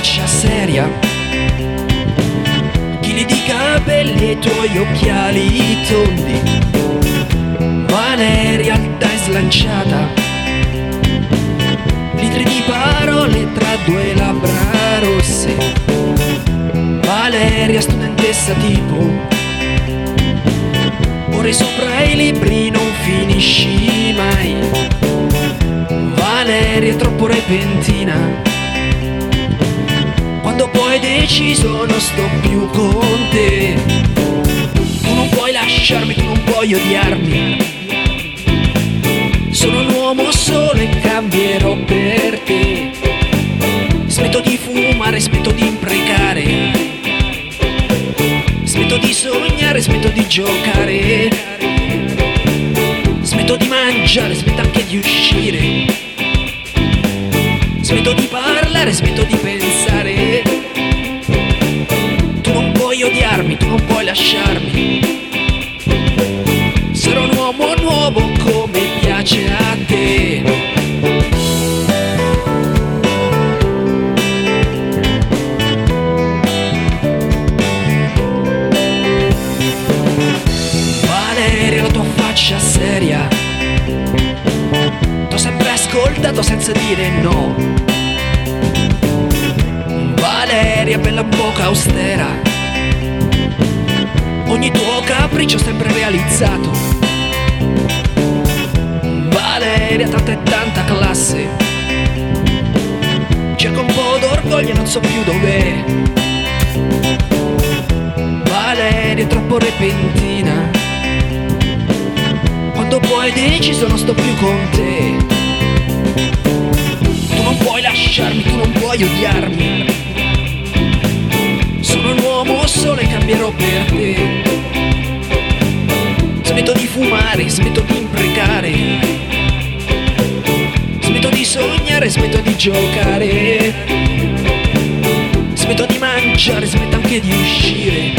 faccia seria, chili di capelli e i tuoi occhiali tondi, Valeria alta e slanciata, litri di parole tra due labbra rosse, Valeria studentessa tipo, ore sopra i libri non finisci mai, Valeria troppo repentina, quando poi hai deciso non sto più con te. Tu non puoi lasciarmi, tu non puoi odiarmi, sono un uomo solo e cambierò per te. Smetto di fumare, smetto di imprecare, smetto di sognare, smetto di giocare, smetto di mangiare, smetto anche di uscire, smetto di parlare, smetto di pensare. Tu non puoi odiarmi, tu non puoi lasciarmi, sarò un uomo nuovo come piace a te. Valeria, la tua faccia seria, t'ho sempre ascoltato senza dire no. Valeria, bella bocca austera, ogni tuo capriccio sempre realizzato. Valeria, tanta e tanta classe, cerco un po' d'orgoglio e non so più dov'è. Valeria, troppo repentina, quando poi hai deciso non sto più con te. Tu non puoi lasciarmi, tu non puoi odiarmi, sono un uomo solo e cambierò per te. Smetto di fumare, smetto di imprecare, smetto di sognare, smetto di giocare, smetto di mangiare, smetto anche di uscire,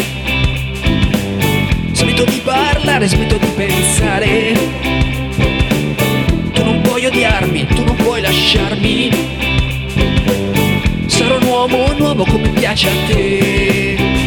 smetto di parlare, smetto di pensare. Tu non puoi odiarmi, tu non puoi lasciarmi, sarò un uomo nuovo come piace a te.